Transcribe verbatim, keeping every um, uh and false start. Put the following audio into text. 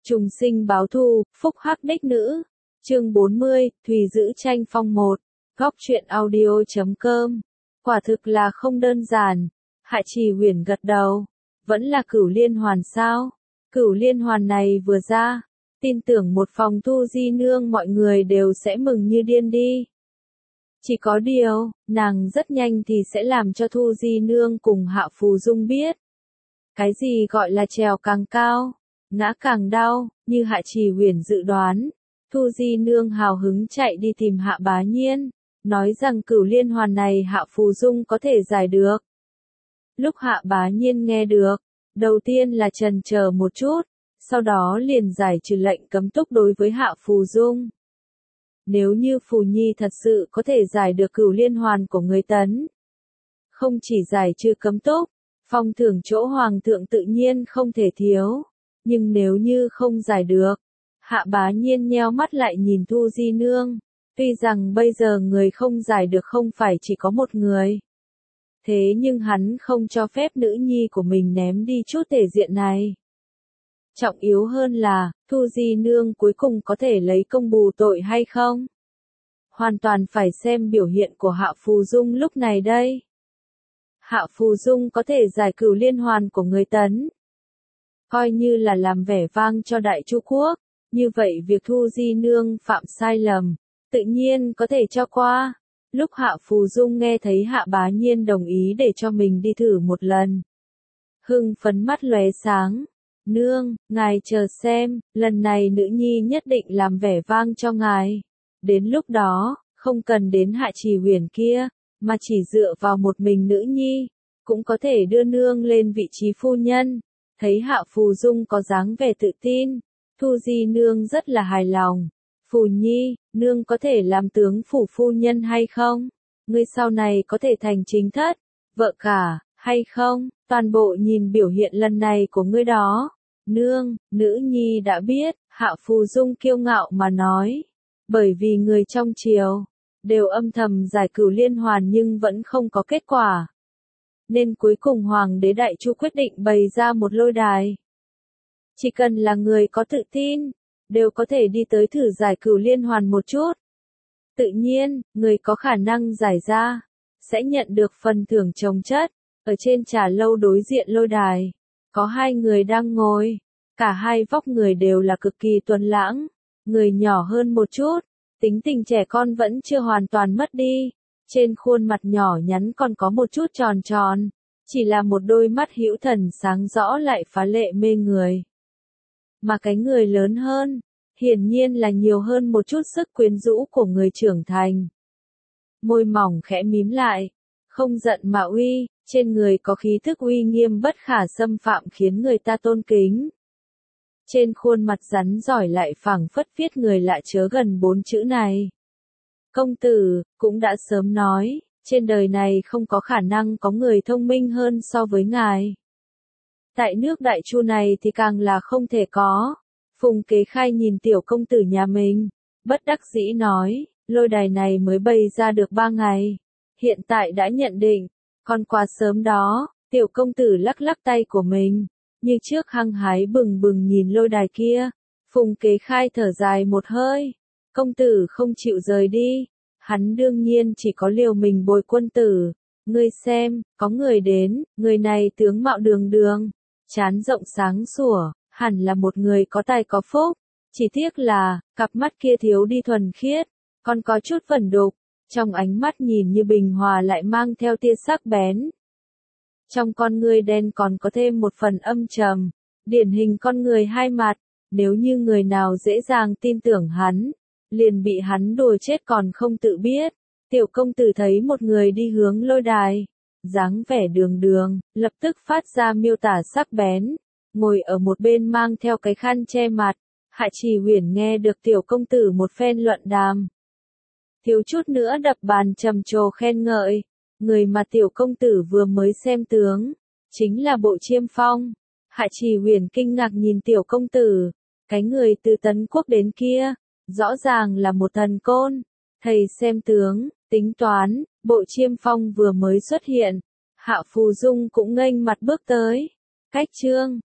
Trùng sinh báo thù, phúc hắc đích nữ. Chương bốn mươi, Thùy giữ tranh phong một. Góc truyện audio chấm com. Quả thực là không đơn giản. Hạ Trì Huyền gật đầu. Vẫn là Cửu Liên Hoàn sao? Cửu Liên Hoàn này vừa ra, tin tưởng một phòng Thu Di Nương mọi người đều sẽ mừng như điên đi. Chỉ có điều, nàng rất nhanh thì sẽ làm cho Thu Di Nương cùng Hạ Phù Dung biết. Cái gì gọi là trèo càng cao, ngã càng đau, như Hạ Trì Huyền dự đoán. Thu Di Nương hào hứng chạy đi tìm Hạ Bá Nhiên, nói rằng Cửu Liên Hoàn này Hạ Phù Dung có thể giải được. Lúc Hạ Bá Nhiên nghe được, đầu tiên là chần chờ một chút, sau đó liền giải trừ lệnh cấm túc đối với Hạ Phù Dung. Nếu như Phù Nhi thật sự có thể giải được Cửu Liên Hoàn của người Tấn, không chỉ giải trừ cấm túc, phong thưởng chỗ Hoàng thượng tự nhiên không thể thiếu, nhưng nếu như không giải được, Hạ Bá Nhiên nheo mắt lại nhìn Thu Di Nương, tuy rằng bây giờ người không giải được không phải chỉ có một người. Thế nhưng hắn không cho phép nữ nhi của mình ném đi chút thể diện này. Trọng yếu hơn là, Thu Di Nương cuối cùng có thể lấy công bù tội hay không? Hoàn toàn phải xem biểu hiện của Hạ Phù Dung lúc này đây. Hạ Phù Dung có thể giải Cửu Liên Hoàn của người Tấn, coi như là làm vẻ vang cho Đại Chu Quốc, như vậy việc Thu Di Nương phạm sai lầm, tự nhiên có thể cho qua. Lúc Hạ Phù Dung nghe thấy Hạ Bá Nhiên đồng ý để cho mình đi thử một lần, hưng phấn mắt lóe sáng. Nương, ngài chờ xem, lần này nữ nhi nhất định làm vẻ vang cho ngài. Đến lúc đó, không cần đến Hạ Trì Huyền kia, mà chỉ dựa vào một mình nữ nhi, cũng có thể đưa nương lên vị trí phu nhân. Thấy Hạ Phù Dung có dáng vẻ tự tin, Thu Di Nương rất là hài lòng. Phù Nhi, nương có thể làm tướng phủ phu nhân hay không? Ngươi sau này có thể thành chính thất, vợ cả, hay không? Toàn bộ nhìn biểu hiện lần này của ngươi đó. Nương, nữ nhi đã biết, Hạ Phù Dung kiêu ngạo mà nói. Bởi vì người trong triều, đều âm thầm giải Cửu Liên Hoàn nhưng vẫn không có kết quả. Nên cuối cùng Hoàng đế Đại Chu quyết định bày ra một lôi đài. Chỉ cần là người có tự tin, đều có thể đi tới thử giải Cửu Liên Hoàn một chút. Tự nhiên, người có khả năng giải ra, sẽ nhận được phần thưởng chồng chất. Ở trên trà lâu đối diện lôi đài, có hai người đang ngồi, cả hai vóc người đều là cực kỳ tuấn lãng, người nhỏ hơn một chút, tính tình trẻ con vẫn chưa hoàn toàn mất đi, trên khuôn mặt nhỏ nhắn còn có một chút tròn tròn, chỉ là một đôi mắt hữu thần sáng rõ lại phá lệ mê người. Mà cái người lớn hơn, hiển nhiên là nhiều hơn một chút sức quyến rũ của người trưởng thành. Môi mỏng khẽ mím lại, không giận mà uy, trên người có khí thức uy nghiêm bất khả xâm phạm khiến người ta tôn kính. Trên khuôn mặt rắn giỏi lại phảng phất viết người lạ chớ gần bốn chữ này. Công tử, cũng đã sớm nói, trên đời này không có khả năng có người thông minh hơn so với ngài. Tại nước Đại Chu này thì càng là không thể có. Phùng Kế Khai nhìn tiểu công tử nhà mình, bất đắc dĩ nói, lôi đài này mới bày ra được ba ngày. Hiện tại đã nhận định, còn quá sớm đó. Tiểu công tử lắc lắc tay của mình, như trước hăng hái bừng bừng nhìn lôi đài kia. Phùng Kế Khai thở dài một hơi, công tử không chịu rời đi, hắn đương nhiên chỉ có liều mình bồi quân tử. Ngươi xem, có người đến, người này tướng mạo đường đường, trán rộng sáng sủa, hẳn là một người có tài có phúc, chỉ tiếc là, cặp mắt kia thiếu đi thuần khiết, còn có chút vẩn đục, trong ánh mắt nhìn như bình hòa lại mang theo tia sắc bén. Trong con người đen còn có thêm một phần âm trầm, điển hình con người hai mặt, nếu như người nào dễ dàng tin tưởng hắn, liền bị hắn đùa chết còn không tự biết. Tiểu công tử thấy một người đi hướng lôi đài, dáng vẻ đường đường, lập tức phát ra miêu tả sắc bén, ngồi ở một bên mang theo cái khăn che mặt. Hạ Trì Huyền nghe được tiểu công tử một phen luận đàm, thiếu chút nữa đập bàn trầm trồ khen ngợi. Người mà tiểu công tử vừa mới xem tướng, chính là Bộ Chiêm Phong. Hạ Trì Huyền kinh ngạc nhìn tiểu công tử, cái người từ Tấn Quốc đến kia, rõ ràng là một thần côn. Thầy xem tướng, tính toán, Bộ Chiêm Phong vừa mới xuất hiện, Hạ Phù Dung cũng nghênh mặt bước tới. Cách chương,